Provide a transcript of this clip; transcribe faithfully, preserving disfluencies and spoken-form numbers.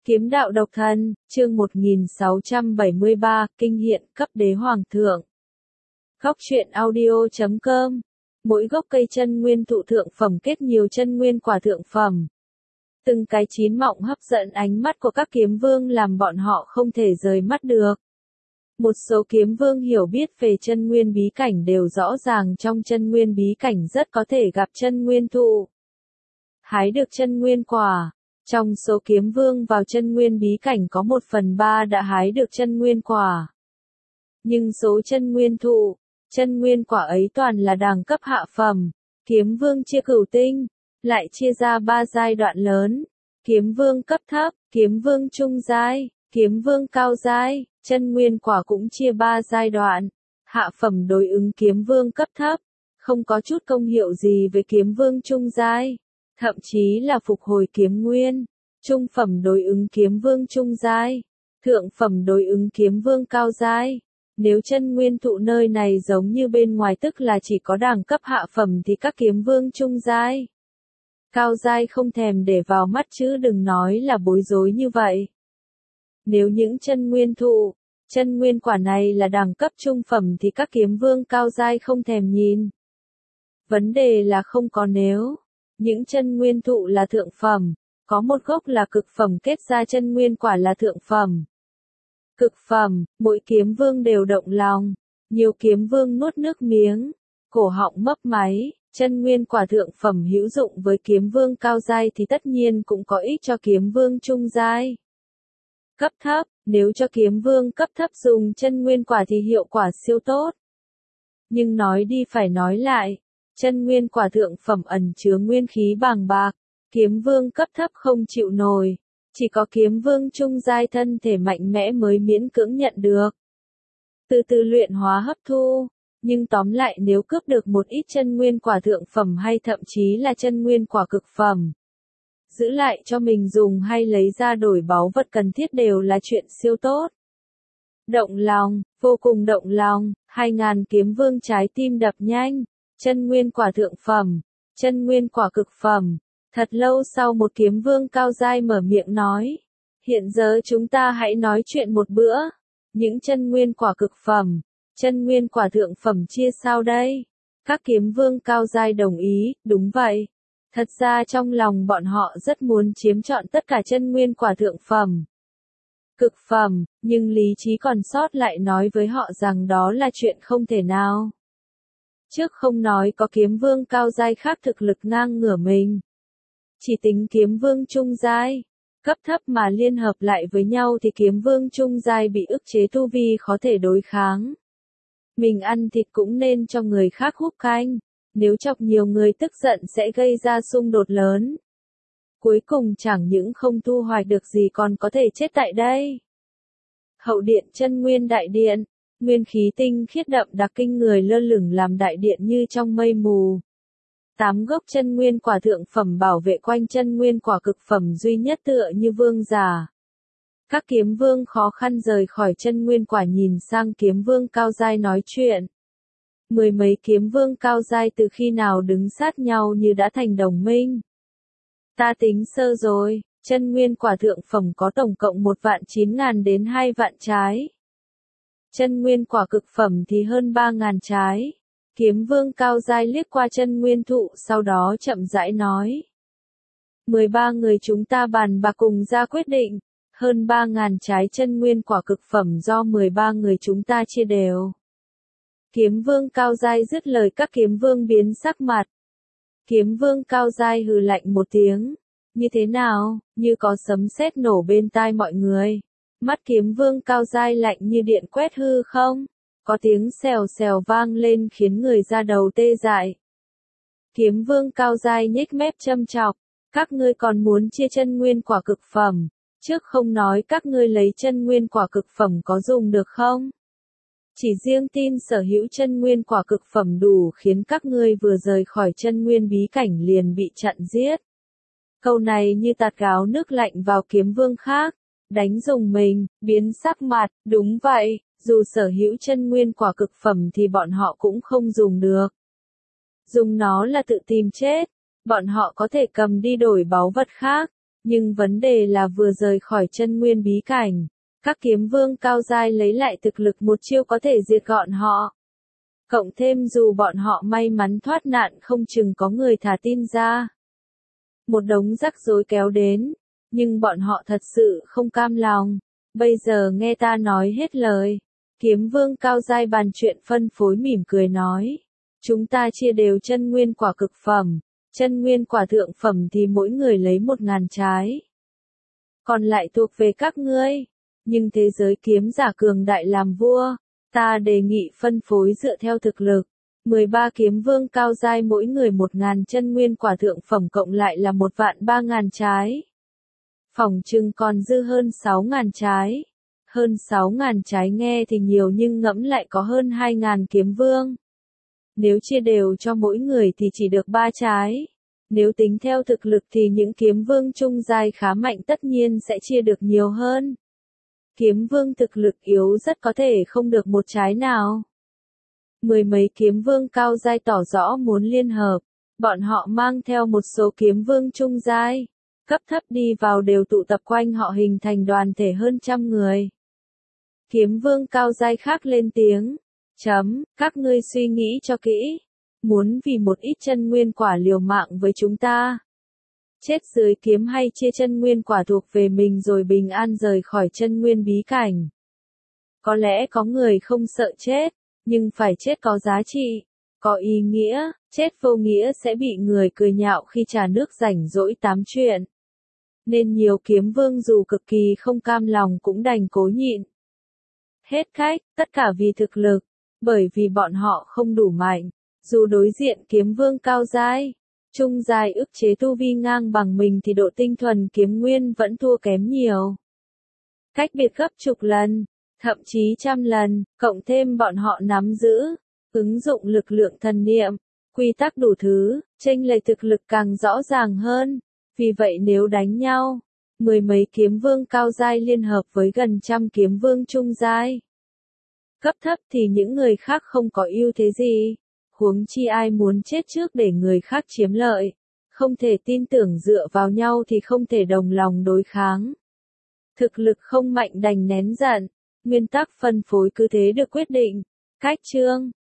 Kiếm đạo độc thân, chương một nghìn sáu trăm bảy mươi ba, kinh hiện cấp đế hoàng thượng. Góc truyện audio chấm com. Mỗi gốc cây chân nguyên thụ thượng phẩm kết nhiều chân nguyên quả thượng phẩm. Từng cái chín mọng hấp dẫn ánh mắt của các kiếm vương làm bọn họ không thể rời mắt được. Một số kiếm vương hiểu biết về chân nguyên bí cảnh đều rõ ràng trong chân nguyên bí cảnh rất có thể gặp chân nguyên thụ. Hái được chân nguyên quả. Trong số kiếm vương vào chân nguyên bí cảnh có một phần ba đã hái được chân nguyên quả. Nhưng số chân nguyên thụ, chân nguyên quả ấy toàn là đẳng cấp hạ phẩm. Kiếm vương chia cửu tinh, lại chia ra ba giai đoạn lớn. Kiếm vương cấp thấp, kiếm vương trung giai, kiếm vương cao giai, chân nguyên quả cũng chia ba giai đoạn. Hạ phẩm đối ứng kiếm vương cấp thấp, không có chút công hiệu gì với kiếm vương trung giai. Thậm chí là phục hồi kiếm nguyên, trung phẩm đối ứng kiếm vương trung giai, thượng phẩm đối ứng kiếm vương cao giai. Nếu chân nguyên thụ nơi này giống như bên ngoài tức là chỉ có đẳng cấp hạ phẩm thì các kiếm vương trung giai, cao giai không thèm để vào mắt chứ đừng nói là bối rối như vậy. Nếu những chân nguyên thụ, chân nguyên quả này là đẳng cấp trung phẩm thì các kiếm vương cao giai không thèm nhìn. Vấn đề là không có nếu. Những chân nguyên thụ là thượng phẩm, có một gốc là cực phẩm kết ra chân nguyên quả là thượng phẩm. Cực phẩm, mỗi kiếm vương đều động lòng, nhiều kiếm vương nuốt nước miếng, cổ họng mấp máy, chân nguyên quả thượng phẩm hữu dụng với kiếm vương cao giai thì tất nhiên cũng có ích cho kiếm vương trung giai. Cấp thấp, nếu cho kiếm vương cấp thấp dùng chân nguyên quả thì hiệu quả siêu tốt. Nhưng nói đi phải nói lại. Chân nguyên quả thượng phẩm ẩn chứa nguyên khí bàng bạc, kiếm vương cấp thấp không chịu nổi, chỉ có kiếm vương trung giai thân thể mạnh mẽ mới miễn cưỡng nhận được. Từ từ luyện hóa hấp thu, nhưng tóm lại nếu cướp được một ít chân nguyên quả thượng phẩm hay thậm chí là chân nguyên quả cực phẩm, giữ lại cho mình dùng hay lấy ra đổi báu vật cần thiết đều là chuyện siêu tốt. Động lòng, vô cùng động lòng, hai ngàn kiếm vương trái tim đập nhanh. Chân nguyên quả thượng phẩm, chân nguyên quả cực phẩm. Thật lâu sau một kiếm vương cao giai mở miệng nói. Hiện giờ chúng ta hãy nói chuyện một bữa. Những chân nguyên quả cực phẩm, chân nguyên quả thượng phẩm chia sao đây? Các kiếm vương cao giai đồng ý, đúng vậy. Thật ra trong lòng bọn họ rất muốn chiếm trọn tất cả chân nguyên quả thượng phẩm. Cực phẩm, nhưng lý trí còn sót lại nói với họ rằng đó là chuyện không thể nào. Trước không nói có kiếm vương cao giai khác thực lực ngang ngửa mình. Chỉ tính kiếm vương trung giai, cấp thấp mà liên hợp lại với nhau thì kiếm vương trung giai bị ức chế tu vi khó thể đối kháng. Mình ăn thịt cũng nên cho người khác húp canh, nếu chọc nhiều người tức giận sẽ gây ra xung đột lớn. Cuối cùng chẳng những không thu hoạch được gì còn có thể chết tại đây. Hậu điện chân nguyên đại điện. Nguyên khí tinh khiết đậm đặc kinh người lơ lửng làm đại điện như trong mây mù. Tám gốc chân nguyên quả thượng phẩm bảo vệ quanh chân nguyên quả cực phẩm duy nhất tựa như vương giả. Các kiếm vương khó khăn rời khỏi chân nguyên quả nhìn sang kiếm vương cao giai nói chuyện. Mười mấy kiếm vương cao giai từ khi nào đứng sát nhau như đã thành đồng minh. Ta tính sơ rồi, chân nguyên quả thượng phẩm có tổng cộng một vạn chín ngàn đến hai vạn trái. Chân nguyên quả cực phẩm thì hơn ba ngàn trái. Kiếm vương cao giai liếc qua chân nguyên thụ sau đó chậm rãi nói. mười ba người chúng ta bàn bạc cùng ra quyết định. Hơn ba ngàn trái chân nguyên quả cực phẩm do mười ba người chúng ta chia đều. Kiếm vương cao giai dứt lời các kiếm vương biến sắc mặt. Kiếm vương cao giai hừ lạnh một tiếng. Như thế nào, như có sấm sét nổ bên tai mọi người. Mắt kiếm vương cao giai lạnh như điện quét hư không? Có tiếng xèo xèo vang lên khiến người ra đầu tê dại. Kiếm vương cao giai nhếch mép châm chọc. Các ngươi còn muốn chia chân nguyên quả cực phẩm. Trước không nói các ngươi lấy chân nguyên quả cực phẩm có dùng được không? Chỉ riêng tin sở hữu chân nguyên quả cực phẩm đủ khiến các ngươi vừa rời khỏi chân nguyên bí cảnh liền bị chặn giết. Câu này như tạt gáo nước lạnh vào kiếm vương khác. Đánh rùng mình, biến sắc mặt, đúng vậy, dù sở hữu chân nguyên quả cực phẩm thì bọn họ cũng không dùng được. Dùng nó là tự tìm chết, bọn họ có thể cầm đi đổi báu vật khác, Nhưng vấn đề là vừa rời khỏi chân nguyên bí cảnh, các kiếm vương cao giai lấy lại thực lực một chiêu có thể diệt gọn họ. Cộng thêm dù bọn họ may mắn thoát nạn không chừng có người thả tin ra. Một đống rắc rối kéo đến, nhưng bọn họ thật sự không cam lòng. Bây giờ nghe ta nói hết lời. Kiếm vương cao giai bàn chuyện phân phối mỉm cười nói. Chúng ta chia đều chân nguyên quả cực phẩm, chân nguyên quả thượng phẩm thì mỗi người lấy một ngàn trái. Còn lại thuộc về các ngươi. Nhưng thế giới kiếm giả cường đại làm vua, ta đề nghị phân phối dựa theo thực lực. mười ba kiếm vương cao giai mỗi người một ngàn chân nguyên quả thượng phẩm cộng lại là một vạn ba ngàn trái. Phỏng chừng còn dư hơn sáu ngàn trái. Hơn sáu ngàn trái nghe thì nhiều nhưng ngẫm lại có hơn hai ngàn kiếm vương. Nếu chia đều cho mỗi người thì chỉ được ba trái. Nếu tính theo thực lực thì những kiếm vương trung giai khá mạnh tất nhiên sẽ chia được nhiều hơn. Kiếm vương thực lực yếu rất có thể không được một trái nào. Mười mấy kiếm vương cao giai tỏ rõ muốn liên hợp. Bọn họ mang theo một số kiếm vương trung giai. Cấp thấp đi vào đều tụ tập quanh họ hình thành đoàn thể hơn trăm người. Kiếm vương cao giai khác lên tiếng. Chấm, các ngươi suy nghĩ cho kỹ. Muốn vì một ít chân nguyên quả liều mạng với chúng ta. Chết dưới kiếm hay chia chân nguyên quả thuộc về mình rồi bình an rời khỏi chân nguyên bí cảnh. Có lẽ có người không sợ chết, nhưng phải chết có giá trị, có ý nghĩa, chết vô nghĩa sẽ bị người cười nhạo khi trà nước rảnh rỗi tám chuyện. Nên nhiều kiếm vương dù cực kỳ không cam lòng cũng đành cố nhịn. Hết cách, tất cả vì thực lực, bởi vì bọn họ không đủ mạnh, dù đối diện kiếm vương cao giai, trung giai ức chế tu vi ngang bằng mình thì độ tinh thuần kiếm nguyên vẫn thua kém nhiều. Cách biệt gấp chục lần, thậm chí trăm lần, cộng thêm bọn họ nắm giữ, ứng dụng lực lượng thần niệm, quy tắc đủ thứ, chênh lệch thực lực càng rõ ràng hơn. Vì vậy nếu đánh nhau, mười mấy kiếm vương cao giai liên hợp với gần trăm kiếm vương trung giai. Cấp thấp thì những người khác không có ưu thế gì. Huống chi ai muốn chết trước để người khác chiếm lợi. Không thể tin tưởng dựa vào nhau thì không thể đồng lòng đối kháng. Thực lực không mạnh đành nén giận. Nguyên tắc phân phối cứ thế được quyết định. Cách chương